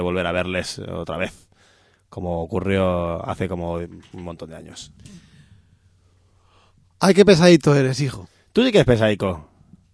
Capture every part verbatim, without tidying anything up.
volver a verles otra vez, como ocurrió hace como un montón de años. Ay, qué pesadito eres, hijo. Tú sí que eres pesadico.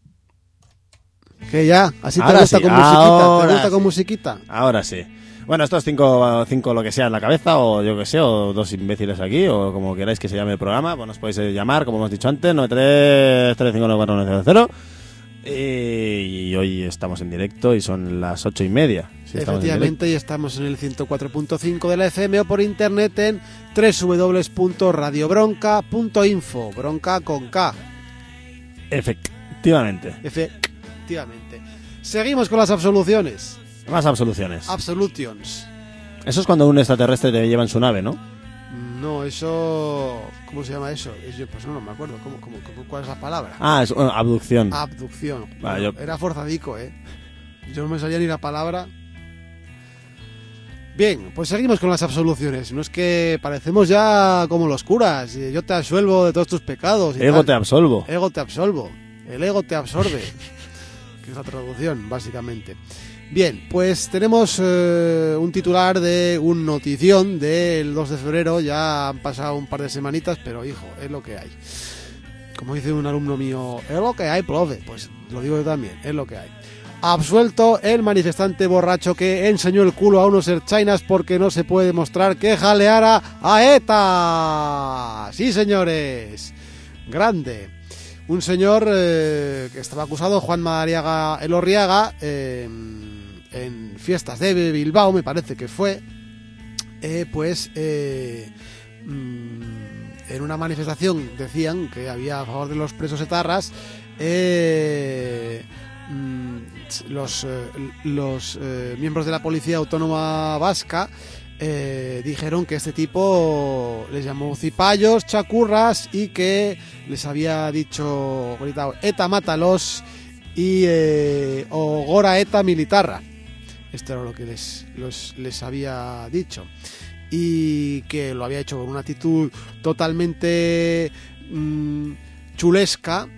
Que ya, así te Ahora gusta sí, con musiquita, ahora te gusta sí. con musiquita. Ahora sí. Bueno, estos cinco, cinco lo que sea en la cabeza, o yo que sé, o dos imbéciles aquí, o como queráis que se llame el programa, pues nos podéis llamar, como hemos dicho antes, nueve tres tres cinco nueve cuatro nueve cero cero. Y hoy estamos en directo y son las ocho y media. Sí, efectivamente, y estamos en el ciento cuatro punto cinco de la F M o por internet en doble u doble u doble u punto radio bronca punto info. Bronca con K. Efectivamente. Efectivamente. Seguimos con las absoluciones. Más absoluciones. Absolutions. Eso es cuando un extraterrestre te lleva en su nave, ¿no? No, eso... ¿Cómo se llama eso? Es- yo, pues no, no me acuerdo. ¿Cómo, cómo, cómo- ¿Cuál es la palabra? Ah, es bueno, abducción. Abducción. Vale, Bueno, yo- Era forzadico, ¿eh? Yo no me salía ni la palabra. Bien, pues seguimos con las absoluciones. No es que parecemos ya como los curas. y Yo te absuelvo de todos tus pecados. y Ego tal. te absolvo. Ego te absolvo. El ego te absorbe. Que es la traducción, básicamente. Bien, pues tenemos eh, un titular de un notición del dos de febrero. Ya han pasado un par de semanitas, pero hijo, es lo que hay. Como dice un alumno mío, es lo que hay, profe. Pues lo digo yo también, es lo que hay. Absuelto el manifestante borracho que enseñó el culo a unos erchainas porque no se puede demostrar que jaleara a ETA. Sí, señores. Grande. Un señor eh, que estaba acusado, Juan Madariaga Elorriaga, eh, en fiestas de Bilbao, me parece que fue, eh, pues eh, mm, en una manifestación decían que había a favor de los presos etarras, eh, mm, los, eh, los eh, miembros de la Policía Autónoma Vasca Eh, dijeron que este tipo les llamó cipayos, chacurras y que les había dicho, gritado, ETA mátalos y eh, o gora ETA militarra. Esto era lo que les, los, les había dicho. Y que lo había hecho con una actitud totalmente mmm, chulesca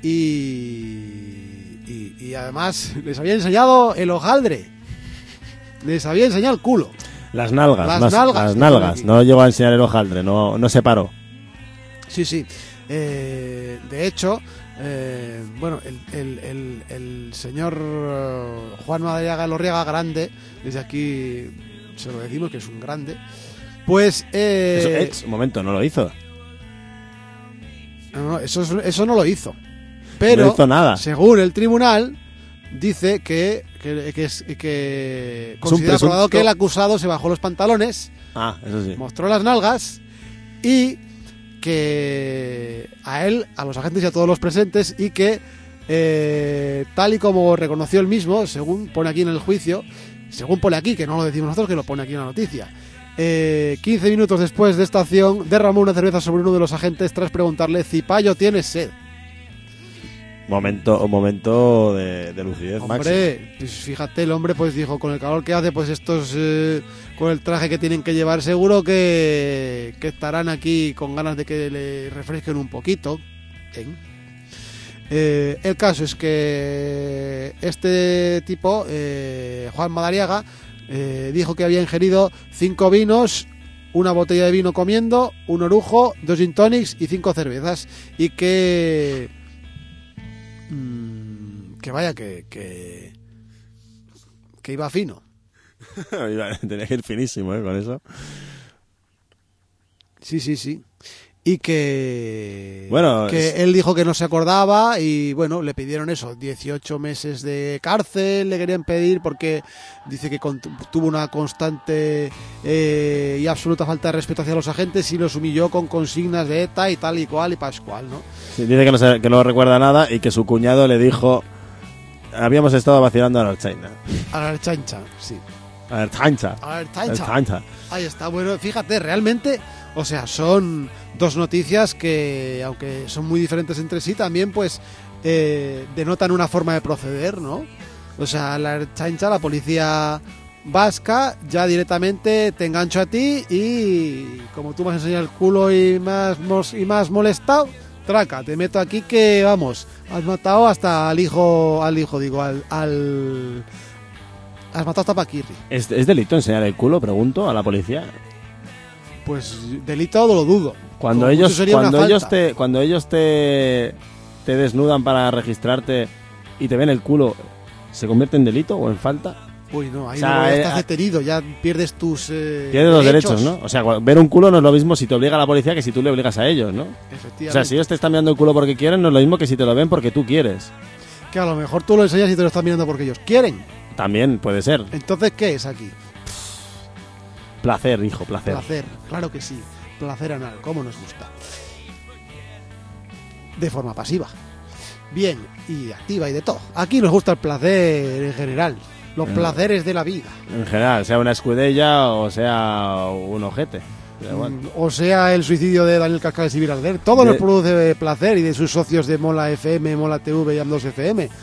y, y, y además les había enseñado el hojaldre. Les había enseñado el culo. Las nalgas, Las las nalgas, las que nalgas. pone aquí. No llegó a enseñar el hojaldre, no, no se paró. Sí, sí. Eh, de hecho, eh, bueno, el, el, el, el señor eh, Juan Madariaga Elorriaga, grande, desde aquí se lo decimos que es un grande, pues... Eh, Eso, eh, un momento, no lo hizo. no, no, eso, es- eso no lo hizo. Pero, No hizo nada. según el tribunal, dice que, que, que, es- que considera presunto- probado que el acusado se bajó los pantalones, Ah, eso sí. mostró las nalgas y que a él, a los agentes y a todos los presentes, y que eh, tal y como reconoció él mismo, según pone aquí en el juicio, según pone aquí, que no lo decimos nosotros, que lo pone aquí en la noticia, eh, quince minutos después de esta acción derramó una cerveza sobre uno de los agentes tras preguntarle: «Cipayo, ¿tienes sed?». Momento, un momento de, de lucidez máxima. Hombre, pues fíjate, el hombre pues dijo, con el calor que hace, pues estos eh, con el traje que tienen que llevar, seguro que, que estarán aquí con ganas de que le refresquen un poquito. Bien. Eh, el caso es que este tipo, eh, Juan Madariaga, eh, dijo que había ingerido cinco vinos, una botella de vino comiendo, un orujo, dos gin tonics y cinco cervezas, y que mm, que vaya que, que que iba fino. Tenía que ir finísimo, ¿eh? Con eso. Sí, sí, sí. Y que, Bueno, que es- él dijo que no se acordaba y bueno, le pidieron eso, dieciocho meses de cárcel, le querían pedir porque dice que con- tuvo una constante eh, y absoluta falta de respeto hacia los agentes y los humilló con consignas de ETA y tal y cual y pascual, ¿no? Sí, dice que no, se- que no recuerda nada y que su cuñado le dijo: habíamos estado vacilando a la China. A la chancha, sí. A la chancha. A la A chancha. la chancha. Ahí está, bueno, fíjate, realmente, o sea, son dos noticias que, aunque son muy diferentes entre sí, también pues eh, denotan una forma de proceder, ¿no? O sea, la chancha, la policía vasca, ya directamente te engancho a ti y como tú me has enseñado el culo y más y más molestado, traca, te meto aquí que, vamos, has matado hasta al hijo, al hijo, digo, al... al Has matado hasta Paquirri. ¿Es, ¿Es delito enseñar el culo? Pregunto a la policía. Pues delito lo dudo. Cuando Como ellos mucho sería cuando una ellos falta. te cuando ellos te te desnudan para registrarte y te ven el culo, ¿se convierte en delito o en falta? Uy, no, ahí O sea, no, ya eh, estás ah, detenido, ya pierdes tus eh, Tienes los derechos, ¿no? O sea, cu- ver un culo no es lo mismo si te obliga la policía que si tú le obligas a ellos, ¿no? Efectivamente. O sea, si ellos te están mirando el culo porque quieren, no es lo mismo que si te lo ven porque tú quieres. Que a lo mejor tú lo enseñas y te lo están mirando porque ellos quieren. También puede ser. Entonces, ¿qué es aquí? Placer, hijo, placer. Placer, claro que sí. Placer anal, ¿cómo nos gusta? De forma pasiva. Bien, y activa y de todo. Aquí nos gusta el placer en general. Los Eh. placeres de la vida. En general, sea una escudella o sea un ojete. Da igual. Mm, O sea, el suicidio de Daniel Cascales y Viralder. Todo De- nos produce placer y de sus socios de Mola F M, Mola T V y A M dos F M.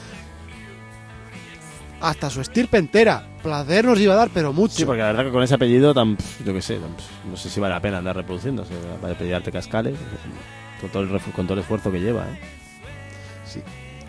Hasta su estirpe entera. Placer nos iba a dar, pero mucho. Sí, porque la verdad que con ese apellido, tan, pf, yo qué sé, tan, pf, no sé si vale la pena andar reproduciéndose. Para apellidarte Cascales, con todo el, refu- con todo el esfuerzo que lleva, ¿eh? Sí.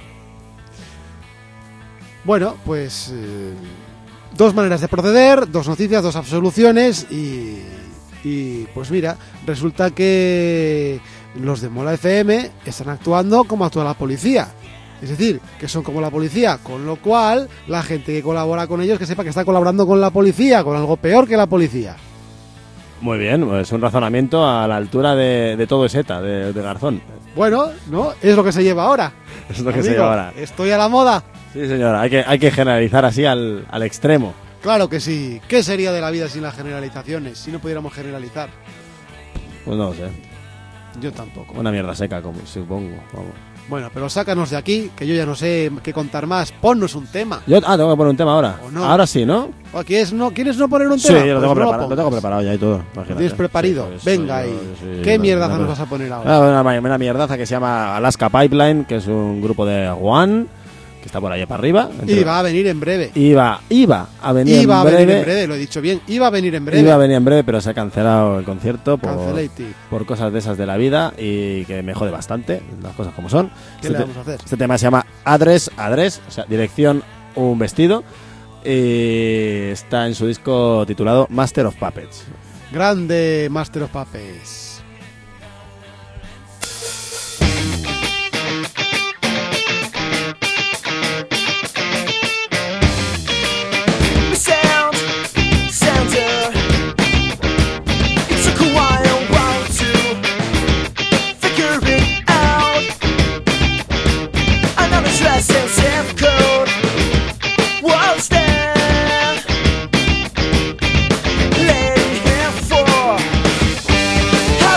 Bueno, pues eh, dos maneras de proceder, dos noticias, dos absoluciones y, y pues mira, resulta que los de Mola F M están actuando como actúa la policía. Es decir, que son como la policía, con lo cual la gente que colabora con ellos que sepa que está colaborando con la policía, con algo peor que la policía. Muy bien, es un razonamiento a la altura de, de todo es ETA, de, de Garzón. Bueno, ¿no? Es lo que se lleva ahora. Es lo que se Amigo, lleva ahora. Estoy a la moda. Sí, señora, hay que, hay que generalizar así al, al extremo. Claro que sí. ¿Qué sería de la vida sin las generalizaciones? Si no pudiéramos generalizar. Pues no lo sé, Yo tampoco. una mierda seca, como supongo. Vamos. Bueno, pero sácanos de aquí, que yo ya no sé qué contar más. Ponnos un tema. Yo, ah, tengo que poner un tema ahora. ¿O no? Ahora sí, ¿no? ¿O ¿Quieres no, ¿quieres no poner un Sí, tema? lo tengo, Pues no preparado, lo pongas. tengo preparado ya y todo. ¿Lo Imagínate. tienes preparado? Sí, pues, Venga yo- ahí. yo- ¿Qué yo- mierdaza yo- nos yo- vas a poner ahora? Ah, una, una mierdaza que se llama Alaska Pipeline, que es un grupo de One, que está por allá para arriba. Entre- Y va a venir en breve. Iba, iba a venir Iba a en breve. venir en breve, lo he dicho bien. Iba a venir en breve. Iba a venir en breve, pero se ha cancelado el concierto por, Cancelated. por cosas de esas de la vida y que me jode bastante, las cosas como son. ¿Qué Este, le te- vamos a hacer? este tema se llama Address, Address, o sea, dirección, un vestido. Y está en su disco titulado Master of Puppets. Grande Master of Puppets. Sound, sounder. It took a while, while to figure it out. Another dress and zip code was there. Laying here for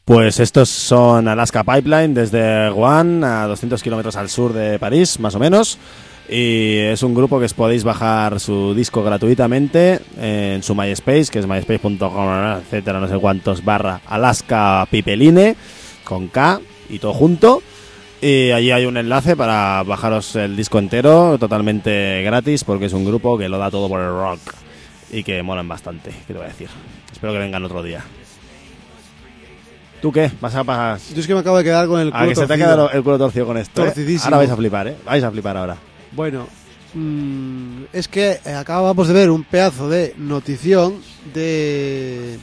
Pues estos son Alaska Pipeline desde Rouen a doscientos kilómetros al sur de París, más o menos. Y es un grupo que os podéis bajar su disco gratuitamente en su MySpace, que es myspace punto com, etcétera, no sé cuántos, barra Alaska Pipeline, con K y todo junto. Y allí hay un enlace para bajaros el disco entero, totalmente gratis, porque es un grupo que lo da todo por el rock y que molan bastante, ¿qué te voy a decir? Espero que vengan otro día. ¿Tú qué? ¿Vas a pasar? Yo es que me acabo de quedar con el culo Ah, que se te ha torcido. quedado el culo torcido con esto, ¿eh? Torcidísimo. Ahora vais a flipar, ¿eh? Vais a flipar ahora. Bueno, mmm, es que eh, acabamos de ver un pedazo de notición de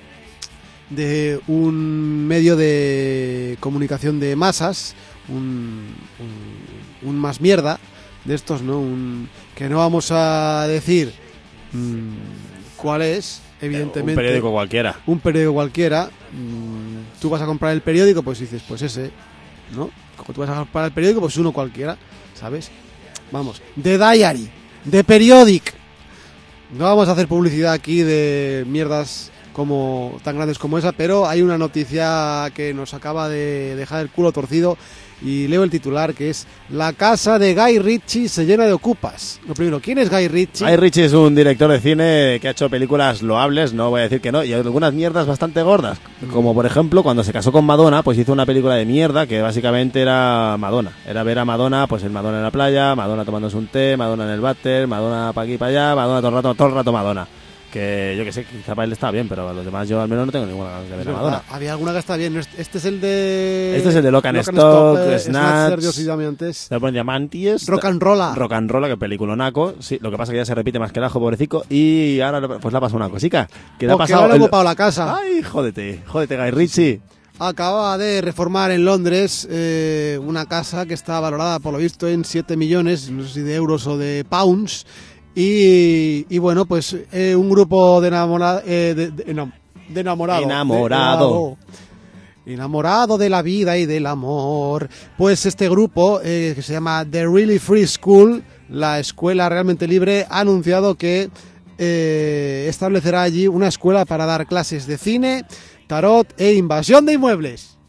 de un medio de comunicación de masas, un, un, un más mierda de estos, ¿no? Un, que no vamos a decir mmm, cuál es, evidentemente. Un periódico cualquiera. Un periódico cualquiera. Mmm, tú vas a comprar el periódico, pues dices, pues ese, ¿no? Como tú vas a comprar el periódico, pues uno cualquiera, ¿sabes? Vamos, The Diary, The Periodic. No vamos a hacer publicidad aquí de mierdas como tan grandes como esa, pero hay una noticia que nos acaba de dejar el culo torcido y leo el titular, que es: la casa de Guy Ritchie se llena de ocupas. Lo primero, ¿quién es Guy Ritchie? Guy Ritchie es un director de cine que ha hecho películas loables, no voy a decir que no, y algunas mierdas bastante gordas, como por ejemplo cuando se casó con Madonna, pues hizo una película de mierda que básicamente era Madonna, era ver a Madonna, pues el Madonna en la playa, Madonna tomándose un té, Madonna en el váter, Madonna para aquí para allá, Madonna todo el rato, todo el rato Madonna. Que yo que sé, quizá para él está bien, pero a los demás yo al menos no tengo ninguna ganas de ver a Madonna. Había alguna que está bien. Este es el de... Este es el de Lock and Stock, eh, Snatch, Dios y Diamantes. Se ponen Diamantes, Rock and Rolla. Rock and Rolla, que película naco. Sí, lo que pasa es que ya se repite más que el ajo, pobrecito. Y ahora pues le ha pasado una cosica. Que le ha Porque pasado ahora le el- ha ocupado la casa. Ay, jódete, jódete, Guy Ritchie. Acaba de reformar en Londres eh, una casa que está valorada, por lo visto, en siete millones, no sé si de euros o de pounds. Y, y bueno, pues eh, un grupo de, enamora, eh, de, de, enam- de enamorado. Enamorado. De, enamorado de la vida y del amor. Pues este grupo, eh, que se llama The Really Free School, la escuela realmente libre, ha anunciado que eh, establecerá allí una escuela para dar clases de cine, tarot e invasión de inmuebles.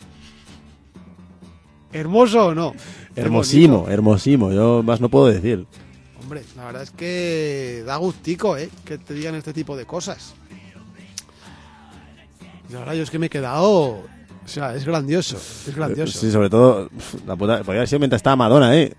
¿Hermoso o no? Hermosimo, Bonito. hermosimo. Yo más no puedo decir. Hombre, la verdad es que da gustico, ¿eh? Que te digan este tipo de cosas. Y ahora yo es que me he quedado... O sea, es grandioso, es grandioso. Sí, sobre todo, pf, la puta, podría haber sido mientras estaba Madonna, ¿eh?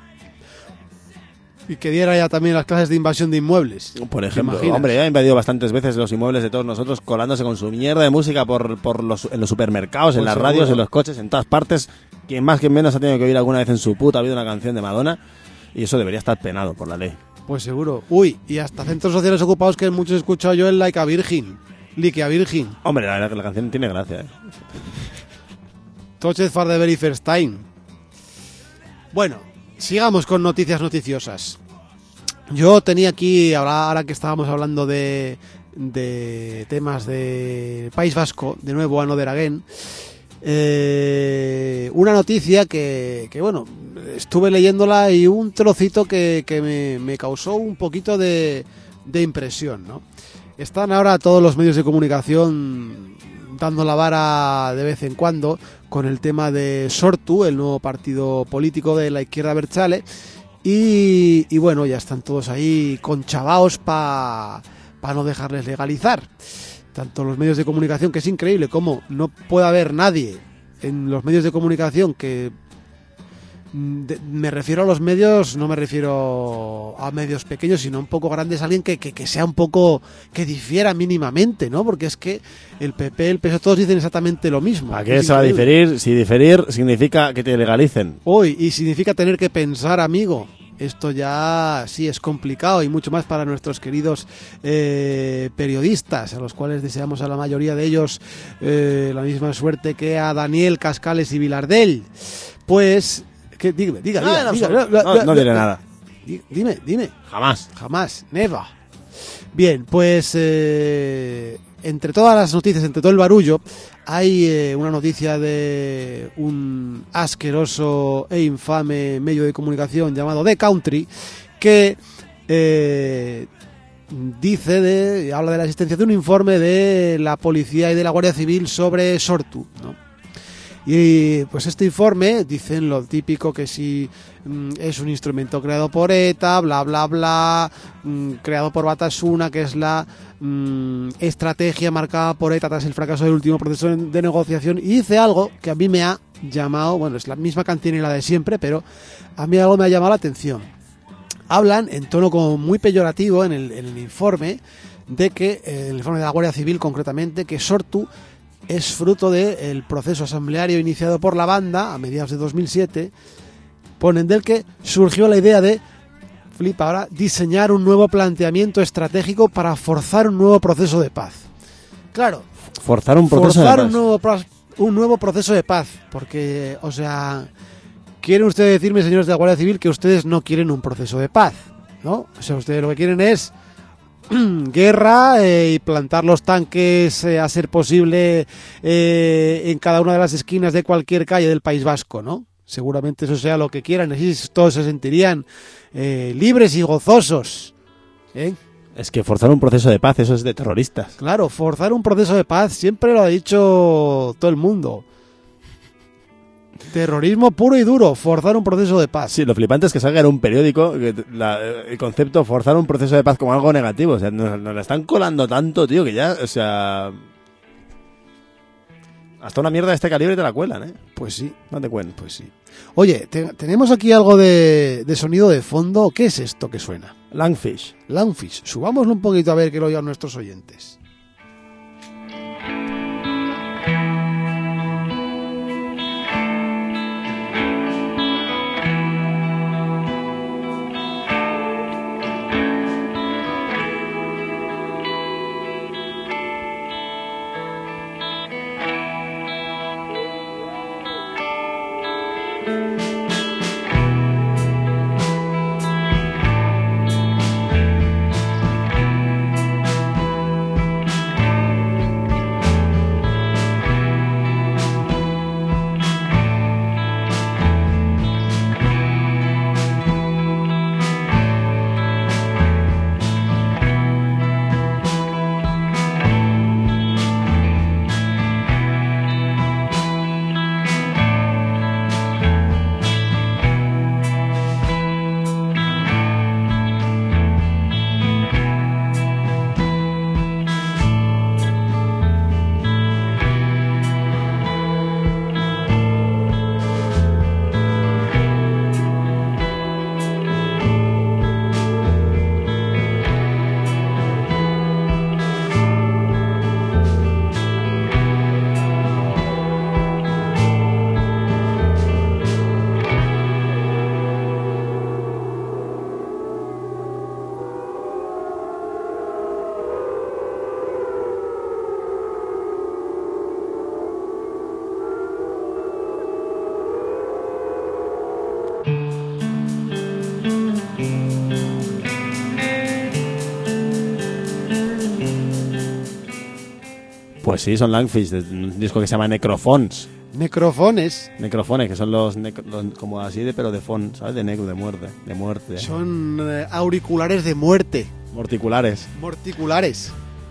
Y que diera ya también las clases de invasión de inmuebles. Por ¿Te ejemplo, imaginas? hombre, ya ha invadido bastantes veces los inmuebles de todos nosotros, colándose con su mierda de música por, por los, en los supermercados, en Pues las seguro. radios, en los coches, en todas partes. Quien más, quien menos ha tenido que oír alguna vez en su puta vida una canción de Madonna. Y eso debería estar penado por la ley. Pues seguro. Uy, y hasta centros sociales ocupados que muchos he escuchado yo en Like a Virgin. Like a Virgin. Hombre, la verdad que la canción tiene gracia, ¿eh? Touched for the very first time. Bueno, sigamos con noticias noticiosas. Yo tenía aquí, ahora, ahora que estábamos hablando de, de temas de País Vasco, de nuevo Another Again, eh, una noticia que, que, bueno, estuve leyéndola y un trocito que, que me, me causó un poquito de, de impresión, ¿no? Están ahora todos los medios de comunicación dando la vara de vez en cuando con el tema de Sortu, el nuevo partido político de la izquierda abertzale, y, y bueno, ya están todos ahí conchavaos para pa no dejarles legalizar. Tanto los medios de comunicación, que es increíble cómo no puede haber nadie en los medios de comunicación que... De, me refiero a los medios, no me refiero a medios pequeños, sino un poco grandes, alguien que, que, que sea un poco, que difiera mínimamente, ¿no? Porque es que el P P, el P S O E, todos dicen exactamente lo mismo. ¿A qué Es se va a increíble. diferir? Si diferir significa que te legalicen. Hoy, y significa tener que pensar, amigo. Esto ya sí es complicado y mucho más para nuestros queridos eh, periodistas, a los cuales deseamos a la mayoría de ellos eh, la misma suerte que a Daniel, Cascales y Vilardell. Pues... ¿Qué? Dígame, diga, No, diga, en diga, absoluto. diga, No, diga, no diré diga. nada. Di- Dime, dime. Jamás. Jamás, never. Bien, pues eh, entre todas las noticias, entre todo el barullo, hay eh, una noticia de un asqueroso e infame medio de comunicación llamado The Country que eh, dice, de, habla de la existencia de un informe de la policía y de la Guardia Civil sobre Sortu, ¿no? Y pues este informe dicen lo típico, que si mm, es un instrumento creado por ETA, bla bla bla, mm, creado por Batasuna, que es la mm, estrategia marcada por ETA tras el fracaso del último proceso de, de negociación, y dice algo que a mí me ha llamado, bueno, es la misma cantinela de siempre, pero a mí algo me ha llamado la atención. Hablan en tono como muy peyorativo en el, en el informe, de que, eh, el informe de la Guardia Civil concretamente, que Sortu es fruto del proceso asambleario iniciado por la banda a mediados de dos mil siete, ponen del que surgió la idea de, flipa ahora, diseñar un nuevo planteamiento estratégico para forzar un nuevo proceso de paz. Claro, Forzar un proceso forzar de paz. un nuevo, pro- un nuevo proceso de paz, porque, o sea, ¿quieren ustedes decirme, señores de la Guardia Civil, que ustedes no quieren un proceso de paz? ¿No? O sea, ustedes lo que quieren es guerra eh, y plantar los tanques eh, a ser posible eh, en cada una de las esquinas de cualquier calle del País Vasco, ¿no? Seguramente eso sea lo que quieran, así todos se sentirían eh, libres y gozosos, ¿eh? Es que forzar un proceso de paz, eso es de terroristas. Claro, forzar un proceso de paz siempre lo ha dicho todo el mundo. Terrorismo puro y duro, forzar un proceso de paz. Sí, lo flipante es que salga en un periódico que la- el concepto forzar un proceso de paz como algo negativo. O sea, nos, nos la están colando tanto, tío, que ya, o sea... Hasta una mierda de este calibre te la cuelan, ¿eh? Pues sí, No te cuento. pues sí. Oye, te- tenemos aquí algo de, de sonido de fondo. ¿Qué es esto que suena? Langfish. Langfish. Subámoslo un poquito a ver que lo oigan nuestros oyentes. Pues sí, son Langfish, de un disco que se llama Necrophones. Necrofones Necrofones, que son los, nec- los- como así de, pero de fon, ¿sabes? De negro, de muerte, de muerte. son eh, auriculares de muerte. Morticulares. Morticulares.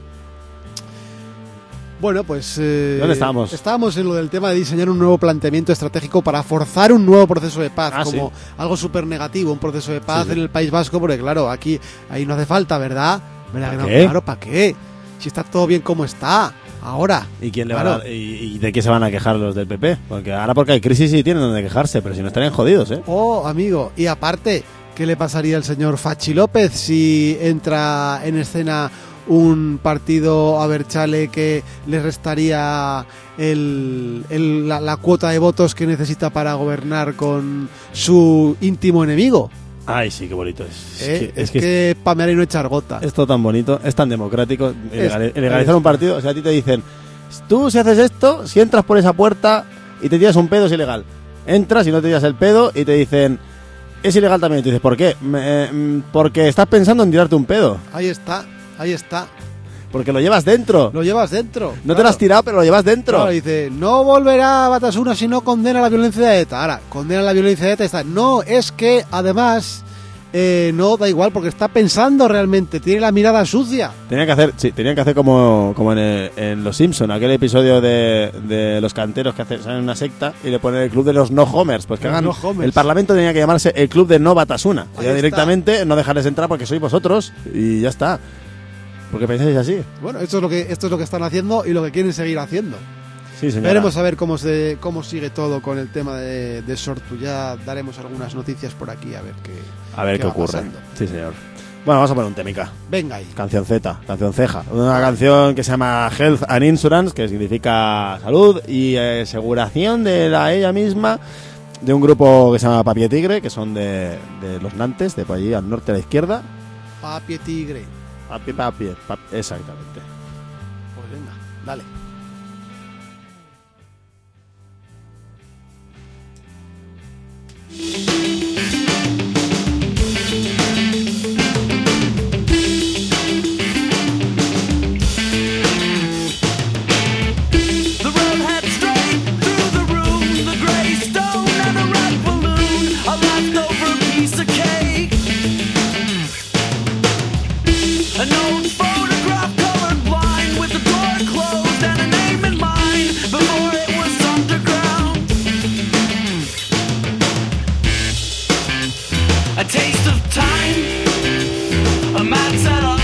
Bueno, pues... eh, ¿Dónde estábamos? Estábamos en lo del tema de diseñar un nuevo planteamiento estratégico para forzar un nuevo proceso de paz, Ah, como sí. algo súper negativo, un proceso de paz Sí, sí. en el País Vasco, porque claro, aquí ahí no hace falta, ¿verdad? ¿Verdad que ¿Para no? qué? Claro, ¿para qué? Si está todo bien como está, ahora. ¿Y quién le Claro. va a dar- y, y de qué se van a quejar los del P P? Porque ahora porque hay crisis sí tienen donde quejarse, pero si no estarían jodidos, ¿eh? Oh, amigo, y aparte, ¿qué le pasaría al señor Fachi López si entra en escena un partido Abertzale que le restaría el, el- la, la cuota de votos que necesita para gobernar con su íntimo enemigo? Ay, sí, qué bonito es. ¿Eh? Es que, Es que pamear y no echar gota. es todo tan bonito, es tan democrático. Ilegal- Es- legalizar es- un partido, o sea, a ti te dicen, tú si haces esto, si entras por esa puerta y te tiras un pedo es ilegal. Entras y no te tiras el pedo y te dicen, es ilegal también. Y tú dices, ¿por qué? Me- mm, porque estás pensando en tirarte un pedo. Ahí está, ahí está. Porque lo llevas dentro. Lo llevas dentro. No te lo has tirado, pero lo llevas dentro. Claro, dice, no volverá Batasuna si no condena la violencia de ETA. Ahora, condena la violencia de ETA y está. No, es que además Eh, no, da igual, porque está pensando realmente, tiene la mirada sucia. Tenían que hacer, sí, tenían que hacer como, como en, el- en Los Simpson, aquel episodio de, de los canteros que hacen, salen una secta y le ponen el club de los no homers, pues que Los hagan. no homers. El Parlamento tenía que llamarse el club de no Batasuna. Ahí Ya está. directamente no dejarles entrar porque sois vosotros y ya está. Porque pensáis así. Bueno, esto es lo que esto es lo que están haciendo y lo que quieren seguir haciendo. Sí, señora. Veremos a ver cómo se cómo sigue todo con el tema de, de Sortu. Ya daremos algunas noticias por aquí a ver qué A ver qué, va ocurre. pasando. Sí, señor. Bueno, vamos a poner un temica. Venga ahí. Canción Z, canción ceja. Una canción que se llama Health and Insurance, que significa salud y eh, aseguración de la ella misma, de un grupo que se llama Papi Tigre, que son de, de los Nantes, de por allí al norte a la izquierda. Papi Tigre. Papi, papi, papi, exactamente. Pues venga, dale. The road heads straight through the room. The grey stone and a red balloon. A leftover piece of cake. An old photograph colored blind with the door closed and a name in mind before it was underground. A taste of time. A mad setup.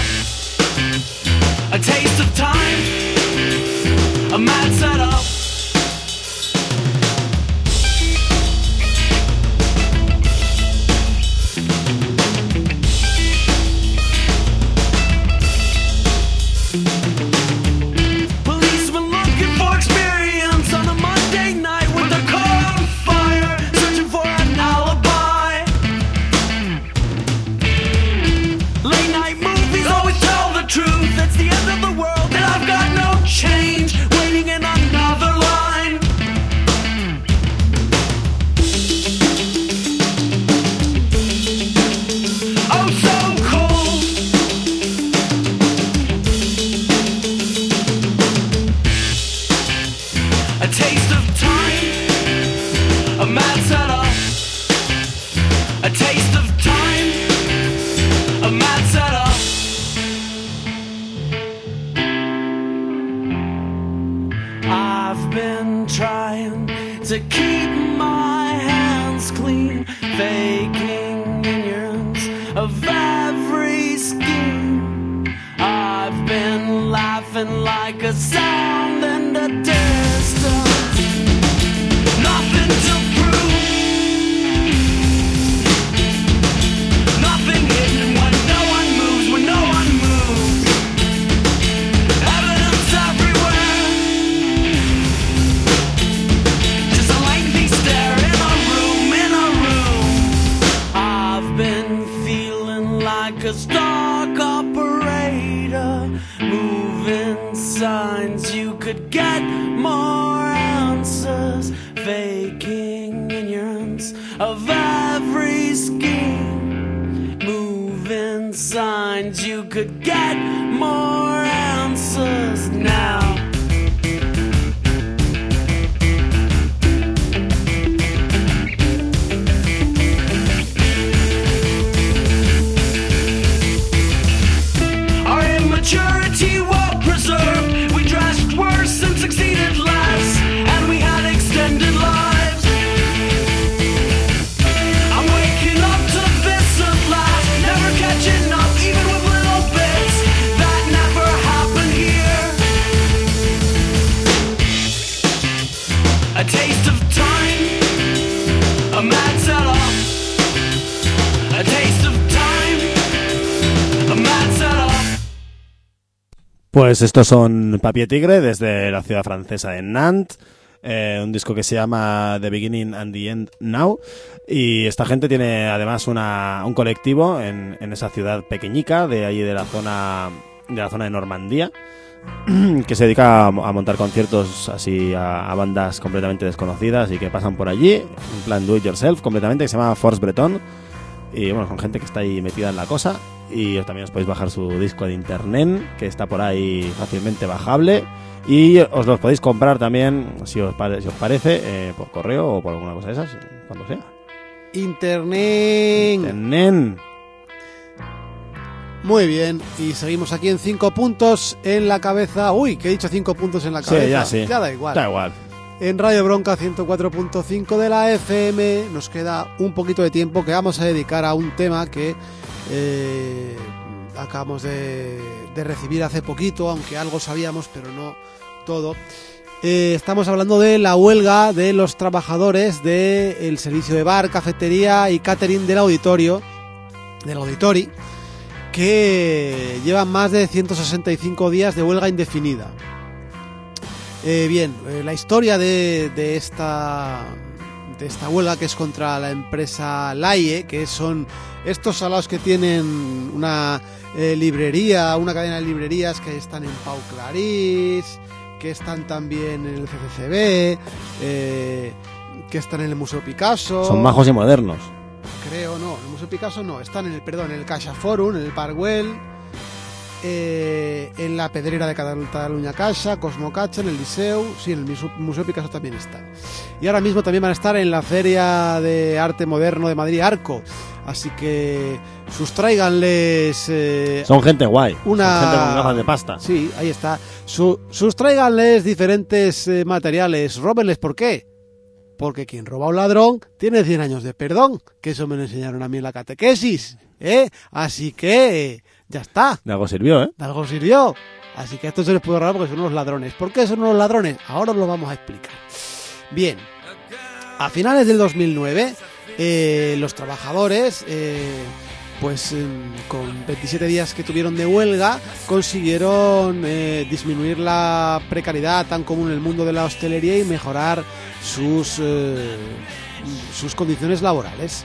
A taste of time. A mad setup. Policemen looking for experience on a Monday night with their car on fire, searching for an alibi. Late night movies always tell the truth. It's the end of the world and I've got no change. Waiting in another line. Oh, so cold. A taste of time. A mad setup. A taste of time. A mad setup. I've been trying to keep my hands clean, faking ignorance of every scheme. I've been laughing like a sound in the distance. Nothing to prove. Nothing hidden when no one moves, when no one moves. Evidence everywhere. Just a lengthy stare in a room, in a room. I've been feeling like a stock operator, moving signs you could get more answers, faking ignorance of every scheme, moving signs you could get more answers now. Our immaturity well preserved. We dressed worse and succeeded less, and we had extended lives. I'm waking up to this at last, never catching up, even with little bits that never happened here. A taste of time, a mad setup. A taste of time, a mad setup. Pues estos son Papi Tigre desde la ciudad francesa de Nantes, eh, un disco que se llama The Beginning and the End Now, y esta gente tiene además una, un colectivo en, en esa ciudad pequeñica de allí de la zona de la zona de Normandía, que se dedica a, a montar conciertos así a, a bandas completamente desconocidas y que pasan por allí, en plan do it yourself completamente, que se llama Force Breton. Y bueno, con gente que está ahí metida en la cosa. Y también os podéis bajar su disco de internet, que está por ahí fácilmente bajable. Y os los podéis comprar también, si os, pare- si os parece, eh, por correo o por alguna cosa de esas, cuando sea. Internet. Internet. Muy bien, y seguimos aquí en cinco puntos en la cabeza. Uy, que he dicho cinco puntos en la cabeza. Sí, ya sí. Ya da igual. Da igual. En Radio Bronca ciento cuatro punto cinco de la F M nos queda un poquito de tiempo que vamos a dedicar a un tema que eh, acabamos de, de recibir hace poquito, aunque algo sabíamos, pero no todo. Eh, estamos hablando de la huelga de los trabajadores del servicio de bar, cafetería y catering del auditorio, del auditori, que llevan más de ciento sesenta y cinco días de huelga indefinida. Eh, bien, eh, la historia de, de esta de esta huelga, que es contra la empresa Laie, que son estos salados que tienen una eh, librería, una cadena de librerías que están en Pau Clarís, que están también en el C C C B, eh, que están en el Museo Picasso. Son majos y modernos. Creo, no, en el Museo Picasso no, están en el, perdón, en el Caixa Forum, en el Parkwell, eh, en la Pedrera de Cataluña Caixa, Cosmo Caixa, en el Liceu, sí, en el Museo, Museo Picasso también están. Y ahora mismo también van a estar en la Feria de Arte Moderno de Madrid, Arco. Así que sustráiganles... Eh, Son gente guay. Una... Son gente con gafas de pasta. Sí, ahí está. Su, sustráiganles diferentes eh, materiales, róbenles, ¿por qué? Porque quien roba a un ladrón tiene cien años de perdón, que eso me lo enseñaron a mí en la catequesis, ¿eh? Así que eh, ya está. De algo sirvió, ¿eh? De algo sirvió. Así que a esto se les puede robar porque son unos ladrones. ¿Por qué son unos ladrones? Ahora os lo vamos a explicar. Bien, a finales del dos mil nueve, eh, los trabajadores, eh, pues eh, con veintisiete días que tuvieron de huelga, consiguieron eh, disminuir la precariedad tan común en el mundo de la hostelería y mejorar sus, eh, sus condiciones laborales.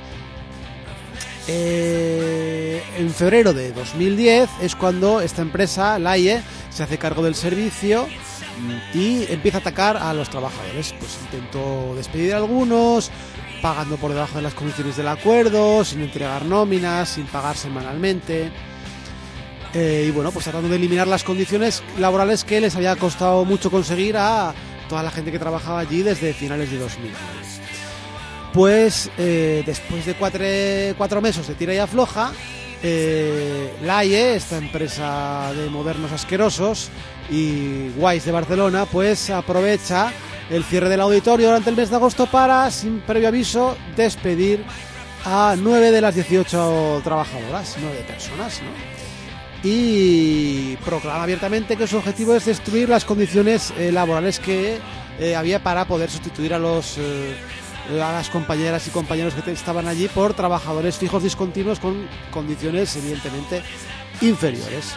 Eh, en febrero de dos mil diez es cuando esta empresa, Laie, se hace cargo del servicio y empieza a atacar a los trabajadores. Pues intentó despedir a algunos, pagando por debajo de las condiciones del acuerdo, sin entregar nóminas, sin pagar semanalmente. Eh, y bueno, pues tratando de eliminar las condiciones laborales que les había costado mucho conseguir a toda la gente que trabajaba allí desde finales de dos mil nueve. Pues eh, después de cuatro, cuatro meses de tira y afloja, eh, Laie, esta empresa de modernos asquerosos y guays de Barcelona, pues aprovecha el cierre del auditorio durante el mes de agosto para, sin previo aviso, despedir a nueve de las dieciocho trabajadoras, nueve personas, ¿no? Y proclama abiertamente que su objetivo es destruir las condiciones eh, laborales que eh, había para poder sustituir a los eh, a las compañeras y compañeros que estaban allí por trabajadores fijos discontinuos con condiciones evidentemente inferiores.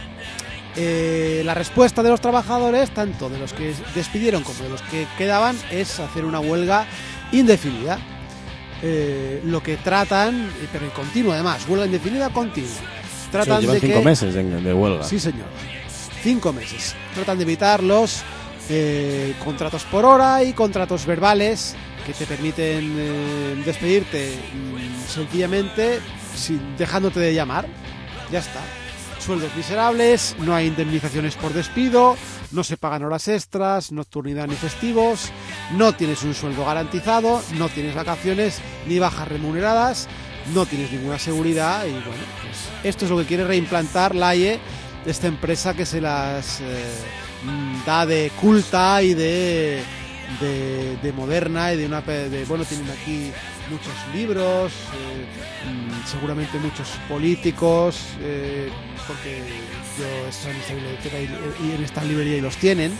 Eh, la respuesta de los trabajadores, tanto de los que despidieron como de los que quedaban, es hacer una huelga indefinida. Eh, lo que tratan, pero en continuo además, huelga indefinida continua. Tratan sí, llevan de cinco que, meses de, de huelga. Sí, señor. Cinco meses. Tratan de evitar los eh, contratos por hora y contratos verbales que te permiten eh, despedirte mmm, sencillamente sin, dejándote de llamar. Ya está. Sueldos miserables, no hay indemnizaciones por despido, no se pagan horas extras, nocturnidad ni festivos, no tienes un sueldo garantizado, no tienes vacaciones ni bajas remuneradas, no tienes ninguna seguridad y bueno, pues esto es lo que quiere reimplantar Laie, esta empresa que se las eh, da de culta y de, de, de moderna y de una de, bueno, tienen aquí muchos libros, eh, seguramente muchos políticos, eh, porque yo estoy en esta biblioteca y, y en esta librería y los tienen.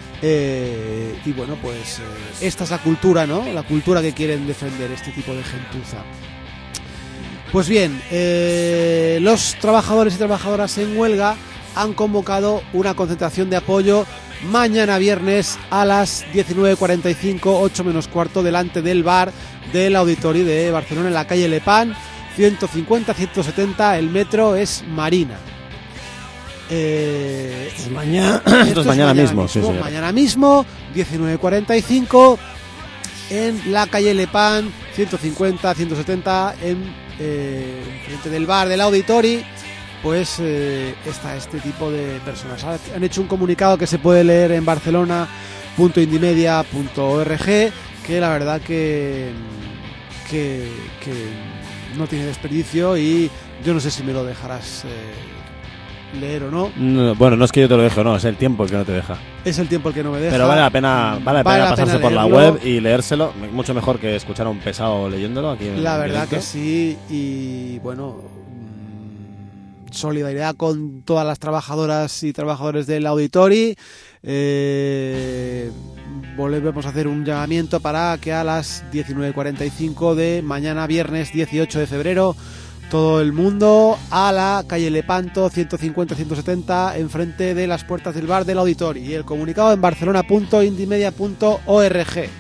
Eh, y bueno, pues eh, esta es la cultura, ¿no? La cultura que quieren defender este tipo de gentuza. Pues bien, eh, los trabajadores y trabajadoras en huelga han convocado una concentración de apoyo mañana viernes a las diecinueve cuarenta y cinco, ocho menos cuarto, delante del bar del Auditori de Barcelona, en la calle Lepant, ciento cincuenta, ciento setenta, el metro es Marina. Eh, es mañana, esto, esto es mañana, mañana mismo, mismo, mismo sí, mañana mismo, diecinueve cuarenta y cinco, en la calle Lepant, ciento cincuenta, ciento setenta, en eh, frente del bar del Auditori. Pues eh, está este tipo de personas. Han hecho un comunicado que se puede leer en barcelona punto indimedia punto org, que la verdad que, que, que no tiene desperdicio y Yo no sé si me lo dejarás eh, leer o no. No, bueno, no es que yo te lo deje, no, es el tiempo el que no te deja. Es el tiempo el que no me deja. Pero vale la pena, vale la Vale pena la pasarse pena por la leerlo. web y leérselo. Mucho mejor que escuchar a un pesado leyéndolo aquí en La en verdad directo. que sí, y bueno, mm, solidaridad con todas las trabajadoras y trabajadores del Auditori. Eh, volvemos a hacer un llamamiento para que a las diecinueve cuarenta y cinco de mañana, viernes dieciocho de febrero, todo el mundo a la calle Lepanto ciento cincuenta ciento setenta, enfrente de las puertas del bar del Auditori. Y el comunicado en barcelona punto indimedia punto org.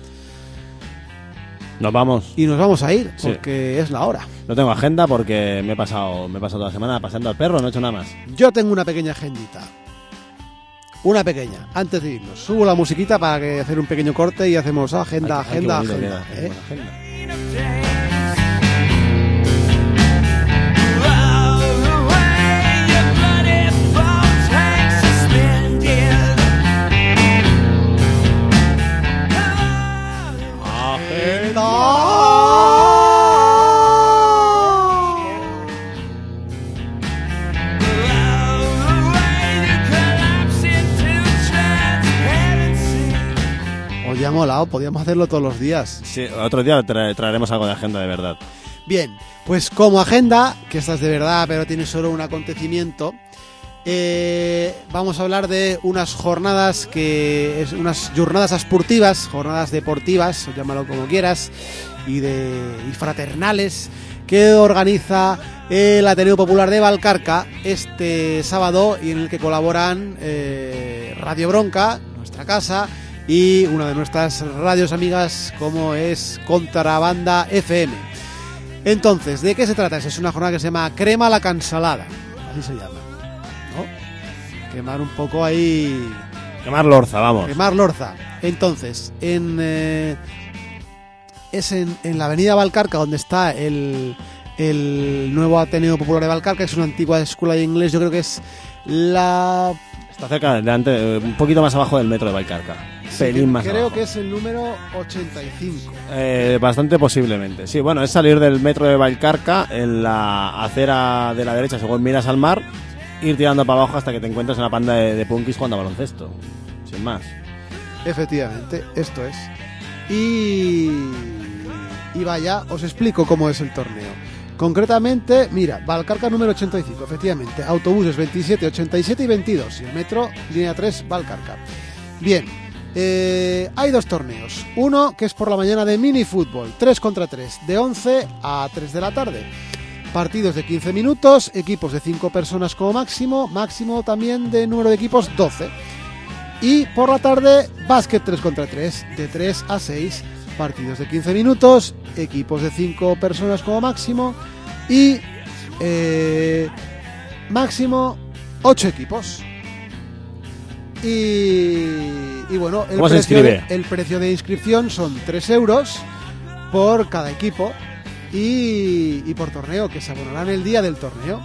Nos vamos. Y nos vamos a ir, Sí. porque es la hora. No tengo agenda porque me he pasado me he pasado toda la semana paseando al perro, no he hecho nada más. Yo tengo una pequeña agendita. Una pequeña, antes de irnos. Subo la musiquita para que hacer un pequeño corte y hacemos agenda, Ay, qué- ay, qué agenda, bonito agenda. queda, qué ¿eh? buena agenda. Oye, ha molado, podíamos hacerlo todos los días. Sí, otro día tra- traeremos algo de agenda de verdad. Bien, pues como agenda, que esta es de verdad, pero tiene solo un acontecimiento, eh, vamos a hablar de unas jornadas que es unas jornadas esportivas, jornadas deportivas, o llámalo como quieras, y de y fraternales que organiza el Ateneo Popular de Valcarca este sábado, y en el que colaboran eh, Radio Bronca, nuestra casa, y una de nuestras radios amigas como es Contrabanda F M. Entonces, ¿de qué se trata? Es una jornada que se llama Crema la Cansalada, así se llama, ¿no? Quemar un poco ahí, Quemar Lorza, vamos. quemar Lorza. Entonces, en eh, es en, en la avenida Valcarca donde está el, el nuevo Ateneo Popular de Valcarca, que es una antigua escuela de inglés. Yo creo que es la... Está cerca, delante, un poquito más abajo del metro de Valcarca. Pelín más creo abajo. que es el número ochenta y cinco. Eh, bastante posiblemente. Sí, bueno, es salir del metro de Valcarca en la acera de la derecha, según miras al mar, ir tirando para abajo hasta que te encuentres una panda de, de punkis jugando a baloncesto. Sin más. Efectivamente, esto es. Y... y vaya, os explico cómo es el torneo. Concretamente, mira, Valcarca número ochenta y cinco, efectivamente. Autobuses veintisiete, ochenta y siete y veintidós. Y el metro, línea tres, Valcarca. Bien, eh, hay dos torneos. Uno que es por la mañana de minifútbol, tres contra tres, de once a tres de la tarde. Partidos de quince minutos, equipos de cinco personas como máximo, máximo también de número de equipos doce. Y por la tarde, básquet tres contra tres, de tres a seis, partidos de quince minutos, equipos de cinco personas como máximo y eh, máximo ocho equipos. Y, y bueno, el ¿Cómo se precio, inscribe? de, el precio de inscripción son tres euros por cada equipo y, y por torneo, que se abonarán el día del torneo.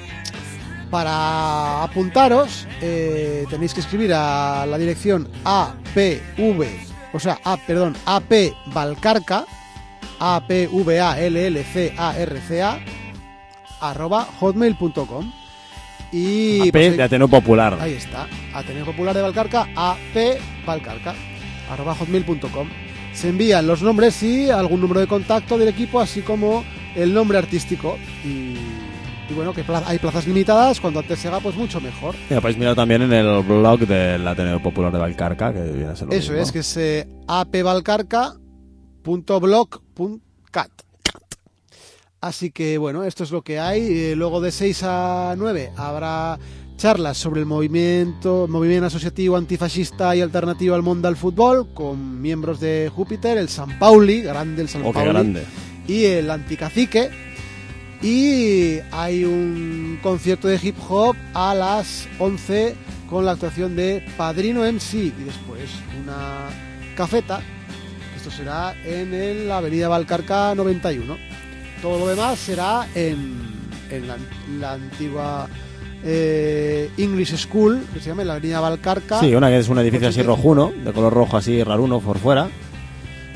Para apuntaros, eh, tenéis que escribir a la dirección A P V, o sea, A, perdón, A P Valcarca, A P V A L L C A R C A, arroba hotmail punto com. Y A P pues, de Ateneo Popular. ahí está, Ateneo Popular de Valcarca, A P Valcarca, arroba hotmail punto com. Se envían los nombres y algún número de contacto del equipo, así como el nombre artístico. Y, y bueno, que pla- hay plazas limitadas, cuanto antes se haga, pues mucho mejor. Y lo podéis mirar también en el blog del Ateneo Popular de Valcarca, que viene a ser lo Eso mismo. es, que es eh, apvalcarca punto blog punto cat. Así que bueno, esto es lo que hay. Eh, luego de seis a nueve habrá charlas sobre el movimiento, movimiento asociativo antifascista y alternativo al mundo del fútbol, con miembros de Júpiter, el San Pauli, grande el San Oh, qué Pauli, grande. y el Anticacique. Y hay un concierto de hip hop a las once con la actuación de Padrino M C, y después una cafeta. Esto será en el Avenida Valcarca noventa y uno. Todo lo demás será en, en la, la antigua eh, English School, que se llama en la Avenida Valcarca. Sí, una que es un edificio así ochenta. rojuno, de color rojo así raruno por fuera.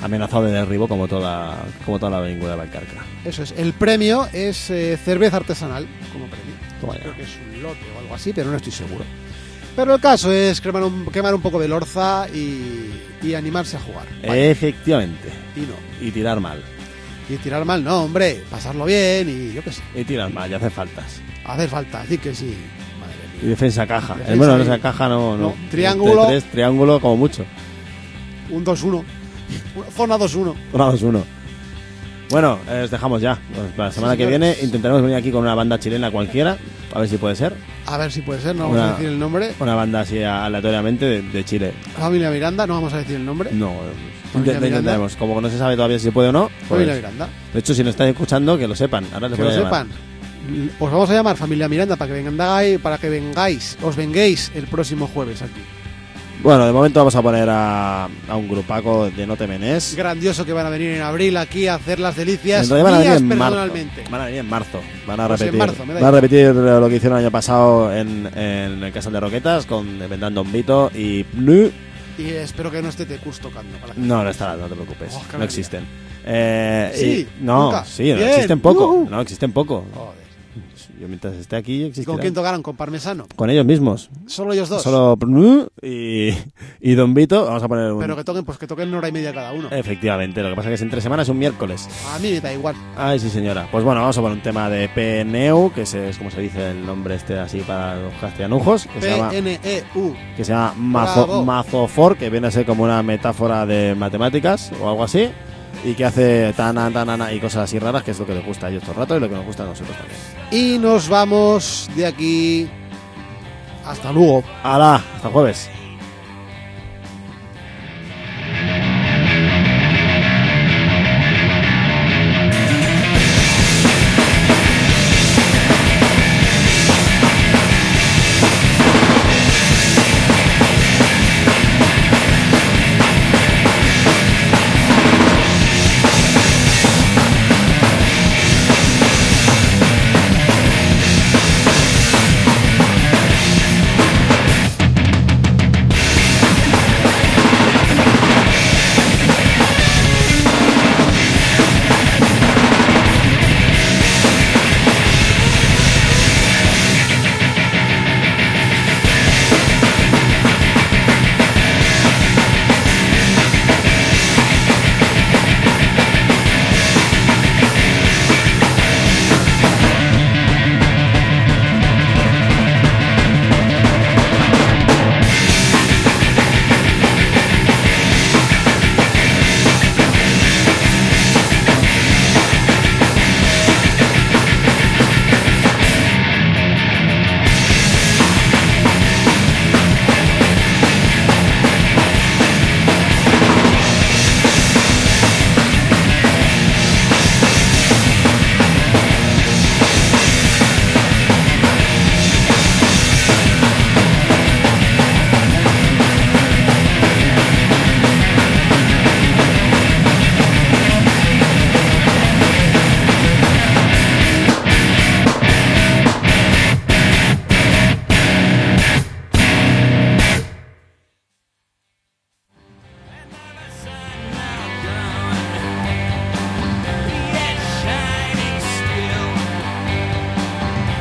amenazado de derribo como toda como toda la avenida de Valcarca. Eso es. El premio es eh, cerveza artesanal como premio. Toma ya. Creo que es un lote o algo así, pero no estoy seguro. Pero el caso es quemar un, quemar un poco de lorza y, y animarse a jugar. Vaya. Efectivamente. Y no. Y tirar mal. Y tirar mal, no, hombre. Pasarlo bien y yo qué sé. Y tirar mal, y hacer faltas. Hacer falta, decir que sí. Madre Y mía. defensa caja. Defensa Eh, bueno, y- esa caja no... no. No, triángulo. Tres, triángulo como mucho. Un dos uno. Zona dos uno. Uno, dos, uno. Bueno, eh, os dejamos ya. Pues para la semana Sí, que señores. viene intentaremos venir aquí con una banda chilena cualquiera. A ver si puede ser. A ver si puede ser, no vamos Una- a decir el nombre. Una banda así aleatoriamente de, de Chile. Familia Miranda, no vamos a decir el nombre. No, Familia intent- Miranda. intentaremos. Como no se sabe todavía si se puede o no. pues- Familia Miranda. de hecho, si nos están escuchando, que lo sepan. Ahora les Que voy lo a llamar. sepan. Os vamos a llamar Familia Miranda para que vengáis, para que vengáis, os venguéis el próximo jueves aquí. Bueno, de momento vamos a poner a, a un grupaco de No Te Menes. Grandioso que van a venir en abril aquí a hacer las delicias Entonces van a venir mías en marzo. personalmente. Van a venir en marzo. Van a Pues en repetir, marzo, me da van a igual. repetir lo que hicieron el año pasado en, en el Casal de Roquetas con vendrán Don Vito y Pnu. Y espero que no esté Tecus tocando. Para que- No, no estará, no te preocupes. Oh, qué no maravilla. existen. Eh, Sí, y- no, nunca. sí, no Bien. existen poco. Ujú. No, existen poco. Joder. Yo mientras esté aquí ¿Y existirán. con quién tocaron? ¿Con Parmesano? Con ellos mismos. Solo ellos dos. Solo Pnu y, y Don Vito. Vamos a poner un... Pero que toquen, pues que toquen una hora y media cada uno. Efectivamente, lo que pasa es que es entre semanas, un miércoles. A mí me da igual. Ay, sí, señora. Pues bueno, vamos a poner un tema de P N U, que es, es como se dice el nombre este así para los castellanujos, que se llama, P N E U. que se llama mazo, Bravo. Mazofor, que viene a ser como una metáfora de matemáticas o algo así, y que hace tan tan y cosas así raras, que es lo que les gusta a ellos todo el rato y lo que nos gusta a nosotros también. Y nos vamos de aquí. Hasta luego. ¡Hala! Hasta jueves.